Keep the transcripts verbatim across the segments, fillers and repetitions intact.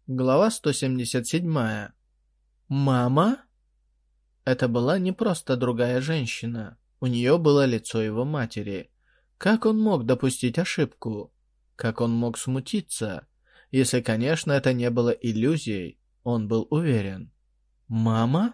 Глава сто семьдесят семь. «Мама?» Это была не просто другая женщина. У нее было лицо его матери. Как он мог допустить ошибку? Как он мог смутиться? Если, конечно, это не было иллюзией, он был уверен. «Мама?»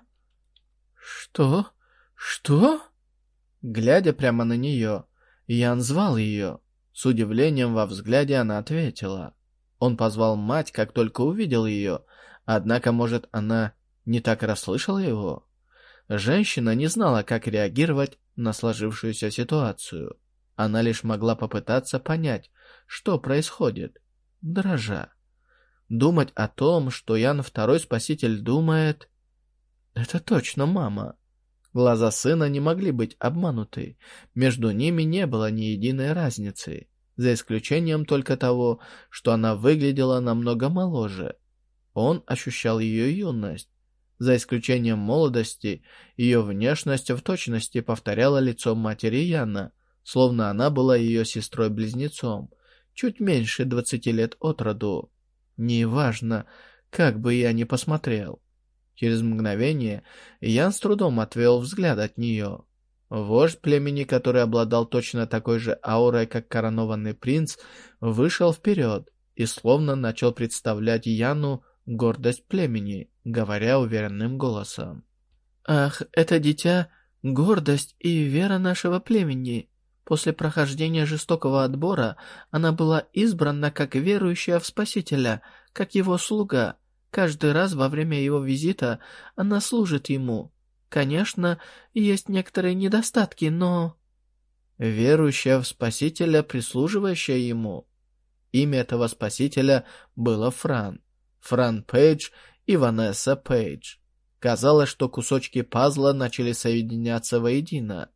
«Что? Что?» Глядя прямо на нее, Ян звал ее. С удивлением во взгляде она ответила. Он позвал мать, как только увидел ее, однако, может, она не так расслышала его? Женщина не знала, как реагировать на сложившуюся ситуацию. Она лишь могла попытаться понять, что происходит, дрожа. Думать о том, что Ян второй спаситель думает... Это точно мама. Глаза сына не могли быть обмануты. Между ними не было ни единой разницы, за исключением только того, что она выглядела намного моложе. Он ощущал ее юность. За исключением молодости, ее внешность в точности повторяла лицо матери Яна, словно она была ее сестрой-близнецом, чуть меньше двадцати лет от роду. Неважно, как бы я ни посмотрел. Через мгновение Ян с трудом отвел взгляд от нее. Вождь племени, который обладал точно такой же аурой, как коронованный принц, вышел вперед и словно начал представлять Яну гордость племени, говоря уверенным голосом. «Ах, это дитя — гордость и вера нашего племени. После прохождения жестокого отбора она была избрана как верующая в Спасителя, как его слуга. Каждый раз во время его визита она служит ему. Конечно, есть некоторые недостатки, но...» Верующая в Спасителя, прислуживающая ему. Имя этого Спасителя было Фран. Фран Пейдж и Ванесса Пейдж. Казалось, что кусочки пазла начали соединяться воедино.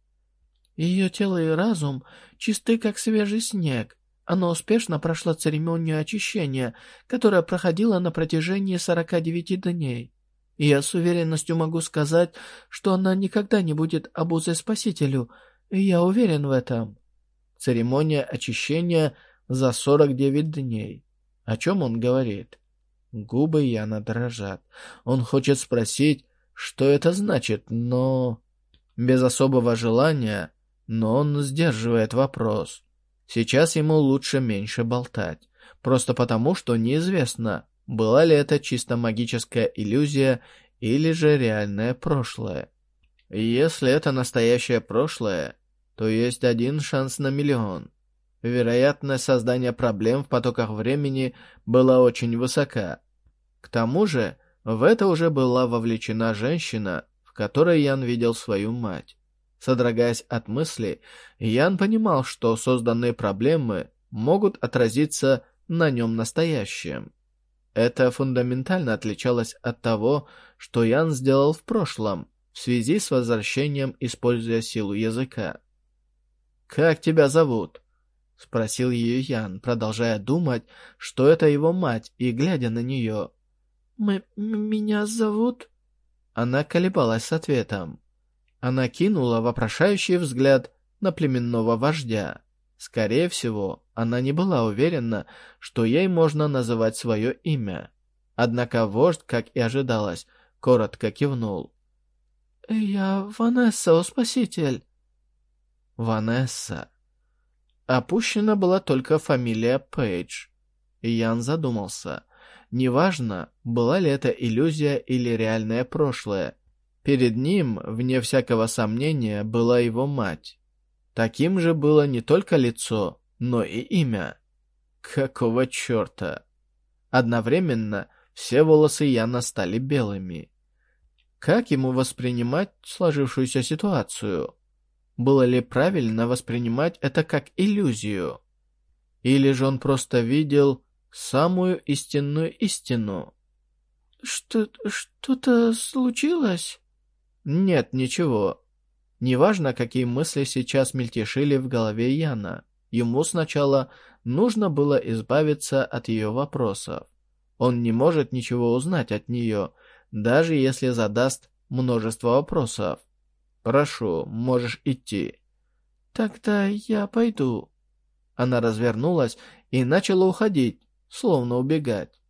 Ее тело и разум чисты, как свежий снег. Она успешно прошла церемонию очищения, которая проходила на протяжении сорока девяти дней. И я с уверенностью могу сказать, что она никогда не будет обузой Спасителю, и я уверен в этом. Церемония очищения за сорок девять дней. О чем он говорит? Губы Яна дрожат. Он хочет спросить, что это значит, но... Без особого желания, но он сдерживает вопрос. Сейчас ему лучше меньше болтать, просто потому, что неизвестно, была ли это чисто магическая иллюзия или же реальное прошлое. Если это настоящее прошлое, то есть один шанс на миллион. Вероятность создания проблем в потоках времени была очень высока. К тому же, в это уже была вовлечена женщина, в которой Ян видел свою мать. Содрогаясь от мысли, Ян понимал, что созданные проблемы могут отразиться на нем настоящем. Это фундаментально отличалось от того, что Ян сделал в прошлом, в связи с возвращением, используя силу языка. «Как тебя зовут?» — спросил ее Ян, продолжая думать, что это его мать, и глядя на нее. «Мы... меня зовут...» Она колебалась с ответом. Она кинула вопрошающий взгляд на племенного вождя. Скорее всего, она не была уверена, что ей можно называть свое имя. Однако вождь, как и ожидалось, коротко кивнул. «Я Ванесса, о спаситель!» Ванесса. Опущена была только фамилия Пейдж. Ян задумался. Неважно, была ли это иллюзия или реальное прошлое. Перед ним, вне всякого сомнения, была его мать. Таким же было не только лицо, но и имя. Какого черта? Одновременно все волосы Яна стали белыми. Как ему воспринимать сложившуюся ситуацию? Было ли правильно воспринимать это как иллюзию? Или же он просто видел самую истинную истину? Что, что-то случилось? Нет, ничего. Неважно, какие мысли сейчас мельтешили в голове Яна. Ему сначала нужно было избавиться от ее вопросов. Он не может ничего узнать от нее, даже если задаст множество вопросов. «Прошу, можешь идти». «Тогда я пойду». Она развернулась и начала уходить, словно убегать.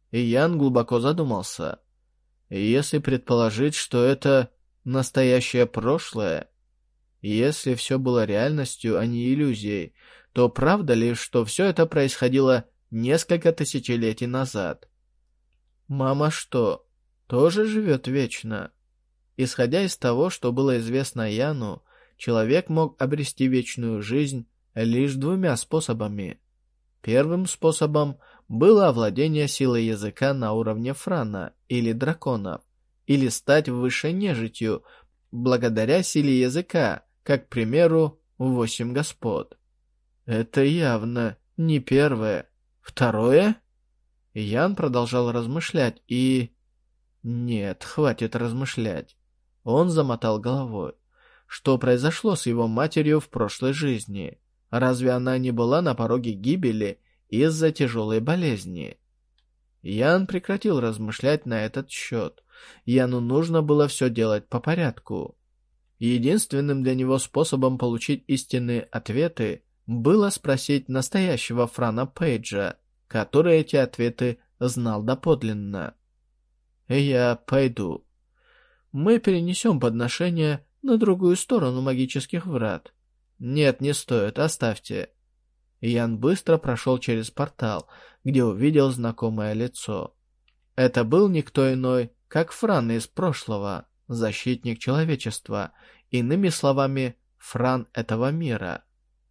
И Ян глубоко задумался. Если предположить, что это настоящее прошлое, если все было реальностью, а не иллюзией, то правда ли, что все это происходило несколько тысячелетий назад? Мама что, тоже живет вечно? Исходя из того, что было известно Яну, человек мог обрести вечную жизнь лишь двумя способами. Первым способом было овладение силой языка на уровне Франа или драконов, или стать высшей нежитью благодаря силе языка, как, к примеру, восемь господ. Это явно не первое. Второе? Ян продолжал размышлять и... Нет, хватит размышлять. Он замотал головой. Что произошло с его матерью в прошлой жизни? Разве она не была на пороге гибели из-за тяжелой болезни? Ян прекратил размышлять на этот счет. Яну нужно было все делать по порядку. Единственным для него способом получить истинные ответы было спросить настоящего Франа Пейджа, который эти ответы знал доподлинно. «Я пойду. Мы перенесем подношение на другую сторону магических врат». «Нет, не стоит, оставьте». Ян быстро прошел через портал, где увидел знакомое лицо. Это был никто иной, как Фран из прошлого, защитник человечества, иными словами, Фран этого мира.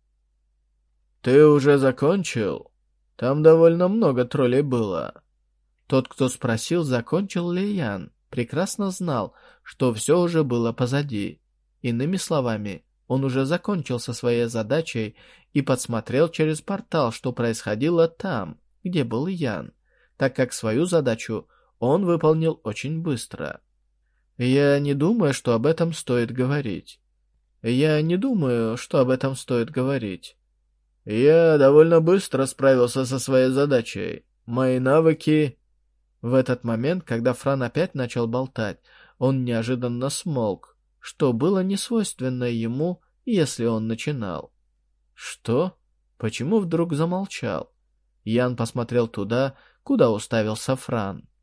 «Ты уже закончил? Там довольно много троллей было». Тот, кто спросил, закончил ли Ян, прекрасно знал, что все уже было позади. Иными словами, он уже закончил со своей задачей и подсмотрел через портал, что происходило там, где был Ян, так как свою задачу он выполнил очень быстро. Я не думаю, что об этом стоит говорить. Я не думаю, что об этом стоит говорить. Я довольно быстро справился со своей задачей. Мои навыки... В этот момент, когда Фран опять начал болтать, он неожиданно смолк, что было несвойственно ему, если он начинал. Что? Почему вдруг замолчал? Ян посмотрел туда, куда уставился Фран.